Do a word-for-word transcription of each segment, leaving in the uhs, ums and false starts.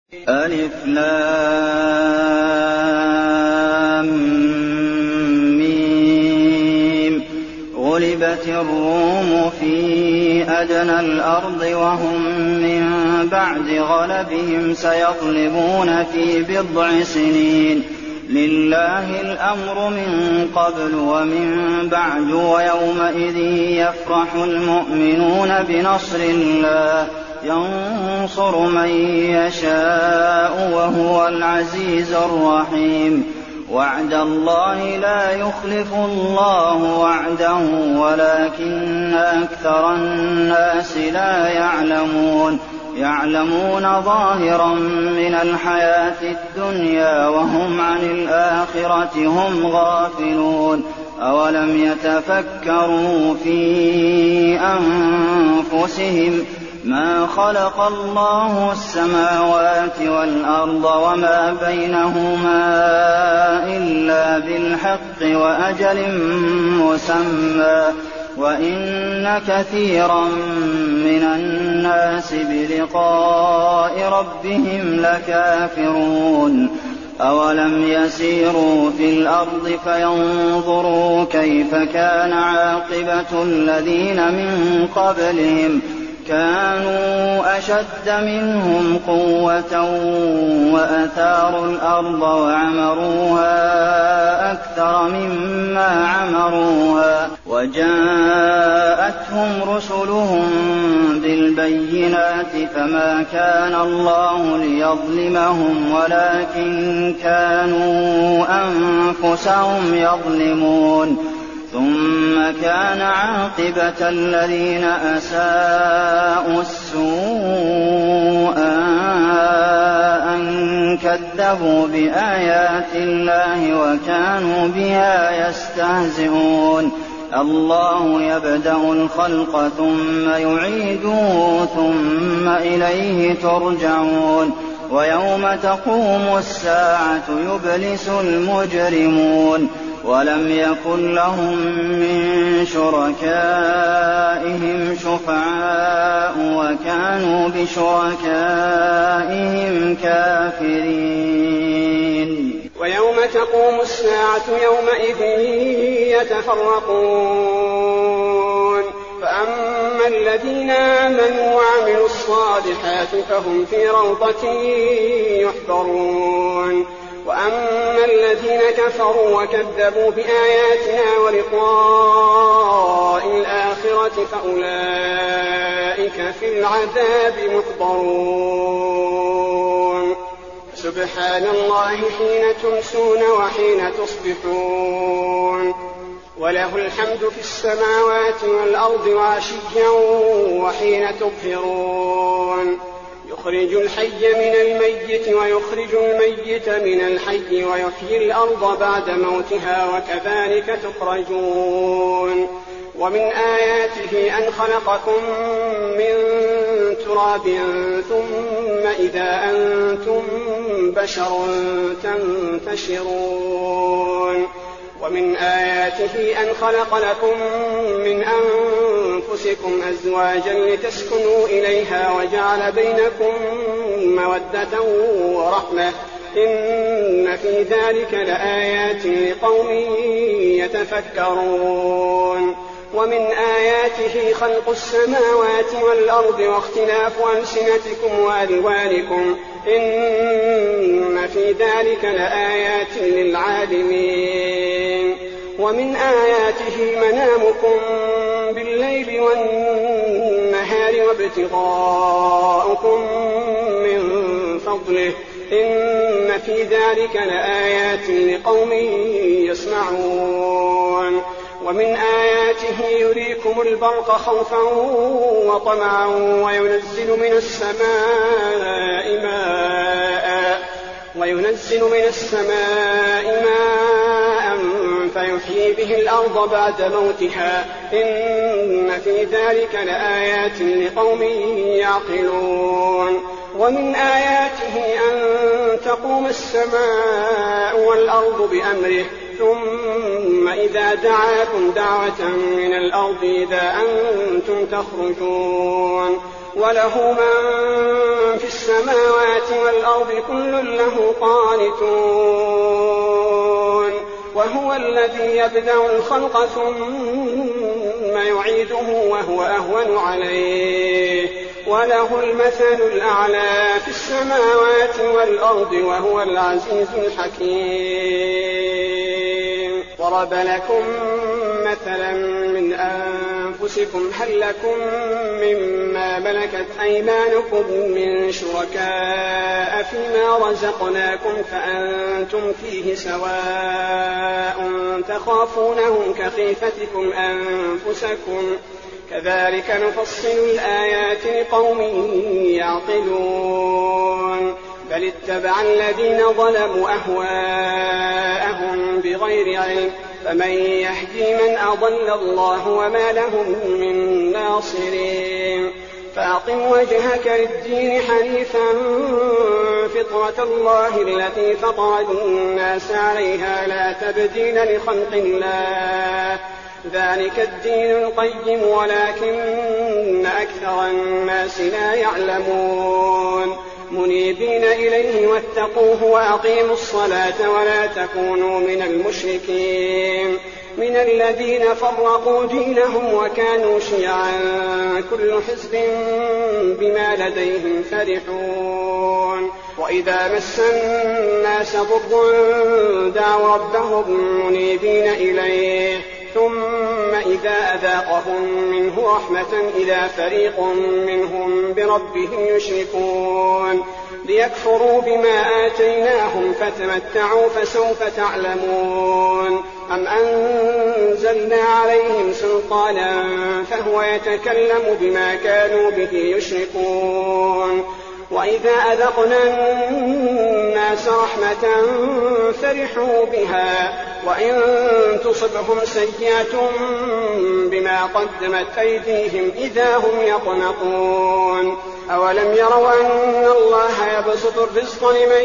ألف لام ميم. غلبت الروم في أدنى الأرض وهم من بعد غلبهم سيغلبون في بضع سنين. لله الأمر من قبل ومن بعد ويومئذ يفرح المؤمنون بنصر الله ينصر من يشاء وهو العزيز الرحيم. وعد الله لا يخلف الله وعده ولكن أكثر الناس لا يعلمون. يعلمون ظاهرا من الحياة الدنيا وهم عن الآخرة هم غافلون. أولم يتفكروا في أنفسهم ما خلق الله السماوات والأرض وما بينهما إلا بالحق وأجل مسمى وإن كثيرا من الناس بلقاء ربهم لكافرون. أولم يسيروا في الأرض فينظروا كيف كان عاقبة الذين من قبلهم كانوا أشد منهم قوة وأثاروا الأرض وعمروها أكثر مما عمروها وجاءتهم رسلهم بالبينات فما كان الله ليظلمهم ولكن كانوا أنفسهم يظلمون. ثم كان عاقبة الذين أساءوا السوء أن كذبوا بآيات الله وكانوا بها يستهزئون. الله يبدأ الخلق ثم يعيده ثم إليه ترجعون. ويوم تقوم الساعة يبلس المجرمون ولم يكن لهم من شركائهم شفعاء وكانوا بشركائهم كافرين. ويوم تقوم الساعة يومئذ يتفرقون فأما الذين آمنوا وعملوا الصالحات فهم في روضة يحبرون وأما الذين كفروا وكذبوا بآياتنا ولقاء الآخرة فأولئك في العذاب محضرون. سبحان الله حين تمسون وحين تصبحون وله الحمد في السماوات والأرض وعشيا وحين تظهرون. يخرج الحي من الميت ويخرج الميت من الحي ويحيي الأرض بعد موتها وكذلك تخرجون. ومن آياته أن خلقكم من تراب ثم إذا أنتم بشر تنتشرون. ومن آياته أن خلق لكم من أنفسكم أزواجا لتسكنوا إليها وجعل بينكم مودة ورحمة إن في ذلك لآيات لقوم يتفكرون. ومن آياته خلق السماوات والأرض واختلاف ألسنتكم وألوانكم إن في ذلك لآيات للعالمين. ومن آياته منامكم بالليل والنهار وابتغاؤكم من فضله إن في ذلك لآيات لقوم يسمعون. ومن آياته يريكم البرق خوفا وطمعا وينزل من السماء ماء وينزل من السماء ماء فيحيي به الأرض بعد موتها إن في ذلك لآيات لقوم يعقلون. ومن آياته أن تقوم السماء والأرض بأمره ثم إذا دعاكم دعوة من الأرض إذا أنتم تخرجون. وله من في السماوات والأرض كل له قانتون وهو الذي يبدأ الخلق ثم يعيده وهو أهون عليه وله المثل الأعلى في السماوات والأرض وهو العزيز الحكيم. ضرب لكم مثلا من أنفسكم هل لكم مما ملكت أيمانكم من شركاء فيما رزقناكم فأنتم فيه سواء تخافونهم كخيفتكم أنفسكم كذلك نفصل الآيات لقوم يعقلون. بل اتبع الذين ظلموا أهواءهم بغير علم فمن يهدي من أضل الله وما لهم من ناصرين. فأقم وجهك للدين حنيفا فطرة الله التي فطر الناس عليها لا تبديل لخلق الله ذلك الدين القيم ولكن أكثر الناس لا يعلمون. منيبين إليه واتقوه وأقيموا الصلاة ولا تكونوا من المشركين من الذين فرقوا دينهم وكانوا شيعا كل حزب بما لديهم فرحون. وإذا مس الناس ضر دعوا ربهم منيبين إليه ثم إذا أذاقهم منه رحمة إذا فريق منهم بربهم يشركون ليكفروا بما آتيناهم فتمتعوا فسوف تعلمون. أم أنزلنا عليهم سلطانا فهو يتكلم بما كانوا به يشركون. وإذا أذقنا الناس رحمة فرحوا بها وإن تصبهم سيئة بما قدمت أيديهم إذا هم يقنطون. أولم يروا أن الله يبسط الرزق لمن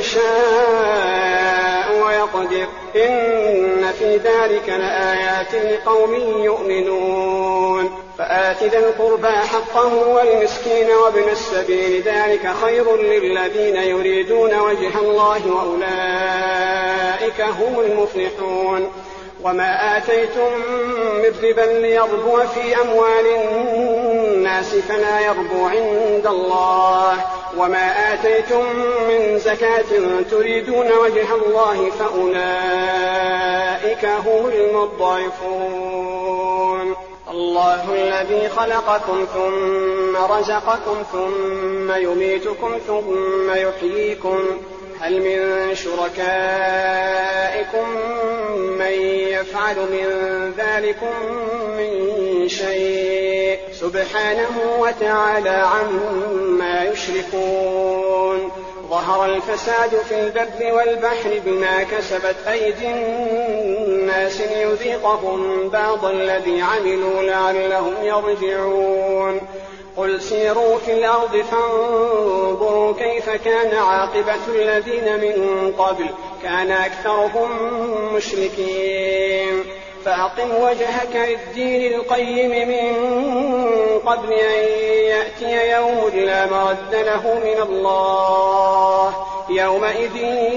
يشاء ويقدر إن في ذلك لآيات لقوم يؤمنون. فآت ذا القربى حقه والمسكين وابن السبيل ذلك خير للذين يريدون وجه الله وأولئك هم المفلحون. وما آتيتم من ربا ليربو في أموال الناس فلا يربو عند الله وما آتيتم من زكاة تريدون وجه الله فأولئك هم المضاعفون. الله الذي خلقكم ثم رزقكم ثم يميتكم ثم يحييكم هل من شركائكم من يفعل من ذلكم من شيء سبحانه وتعالى عما يشركون. ظهر الفساد في البر والبحر بما كسبت أيدي الناس ليذيقهم بعض الذي عملوا لعلهم يرجعون. قل سيروا في الأرض فانظروا كيف كان عاقبة الذين من قبل كان أكثرهم مشركين. فأقم وجهك للدين القيم من قبل أن يأتي يوم لا مرد له من الله يومئذ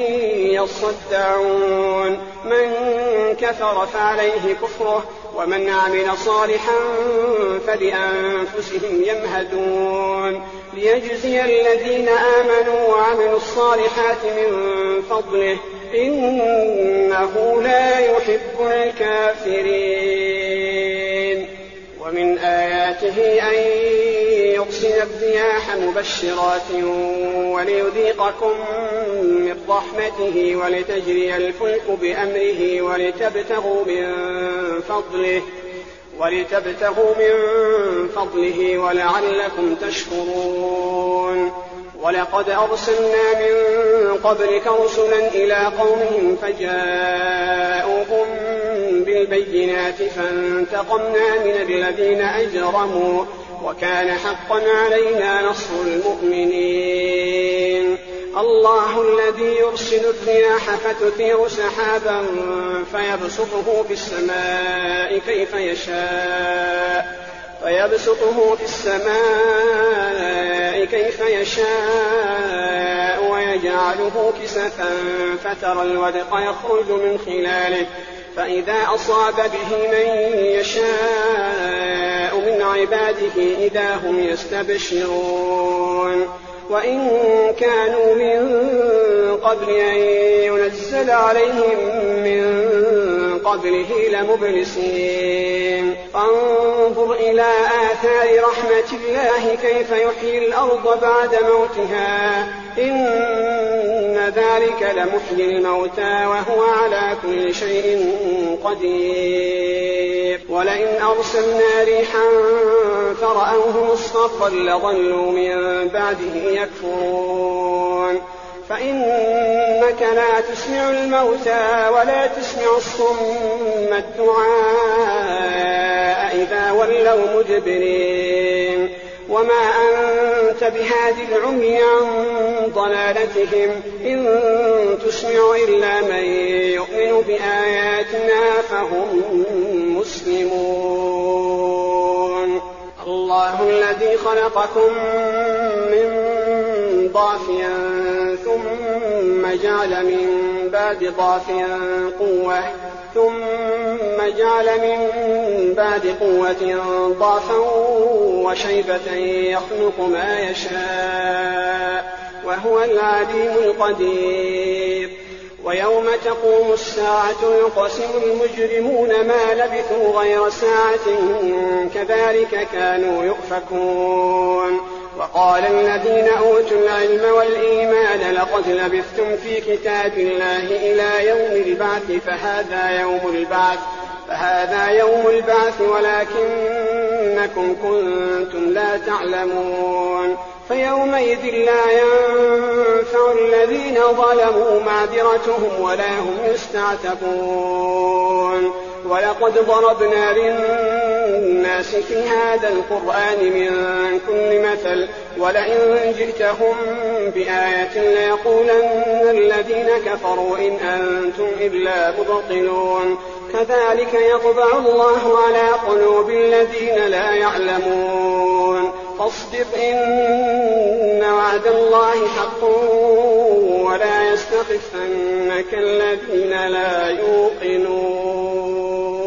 يصدعون. من كفر فعليه كفره ومن عمل صالحا فلأنفسهم يمهدون ليجزي الذين آمنوا وعملوا الصالحات من فضله إنه لا يحب الكافرين. ومن آياته أن يرسل الرياح مبشرات وليذيقكم من رحمته ولتجري الفلك بأمره ولتبتغوا من فضله ولتبتغوا من فضله ولعلكم تشكرون. ولقد أرسلنا من قبلك رسلا إلى قومهم فجاءوهم بالبينات فانتقمنا من الذين أجرموا وكان حقا علينا نصر المؤمنين. الله الذي يرسل الرياح فتثير سحابا فيبسطه في السماء كيف يشاء فيبسطه في السماء كيف يشاء ويجعله كسفا فترى الودق يخرج من خلاله فإذا أصاب به من يشاء من عباده إذا هم يستبشرون وإن كانوا من قبل أن ينزل عليهم من قبله لمبلسين فانظر إلى آثار رحمة الله كيف يحيي الأرض بعد موتها إن ذلك لمحيي الموتى وهو على كل شيء قدير ولئن أرسلنا ريحا فرأوه مصفرا لظلوا من بعده يكفرون فإنك لا تسمع الموتى ولا تسمع الصم الدعاء إذا ولوا مدبرين وما أنت بهادي العمي عن ضلالتهم إن تسمع إلا من يؤمن بآياتنا فهم مسلمون الله الذي خلقكم من ضعف ثم جعل من بعد ضعف قوة ثم جعل من بعد قوة ضعفا وشيبة يخلق ما يشاء وهو العليم القدير ويوم تقوم الساعة يقسم المجرمون ما لبثوا غير ساعة كذلك كانوا يؤفكون وقال الذين أوتوا العلم والإيمان لقد لبثتم في كتاب الله إلى يوم البعث فهذا يوم البعث فهذا يوم البعث ولكنكم كنتم لا تعلمون فيومئذ لا ينفع الذين ظلموا معذرتهم ولا هم يستعتبون ولقد ضربنا للناس في هذا القرآن من كل مثل ولئن جئتهم بآية ليقولن الذين كفروا إن أنتم إلا مبطلون كذلك يطبع الله على قلوب الذين لا يعلمون فاصبر إن وعد الله حق ولا يستخفنك الذين لا يوقنون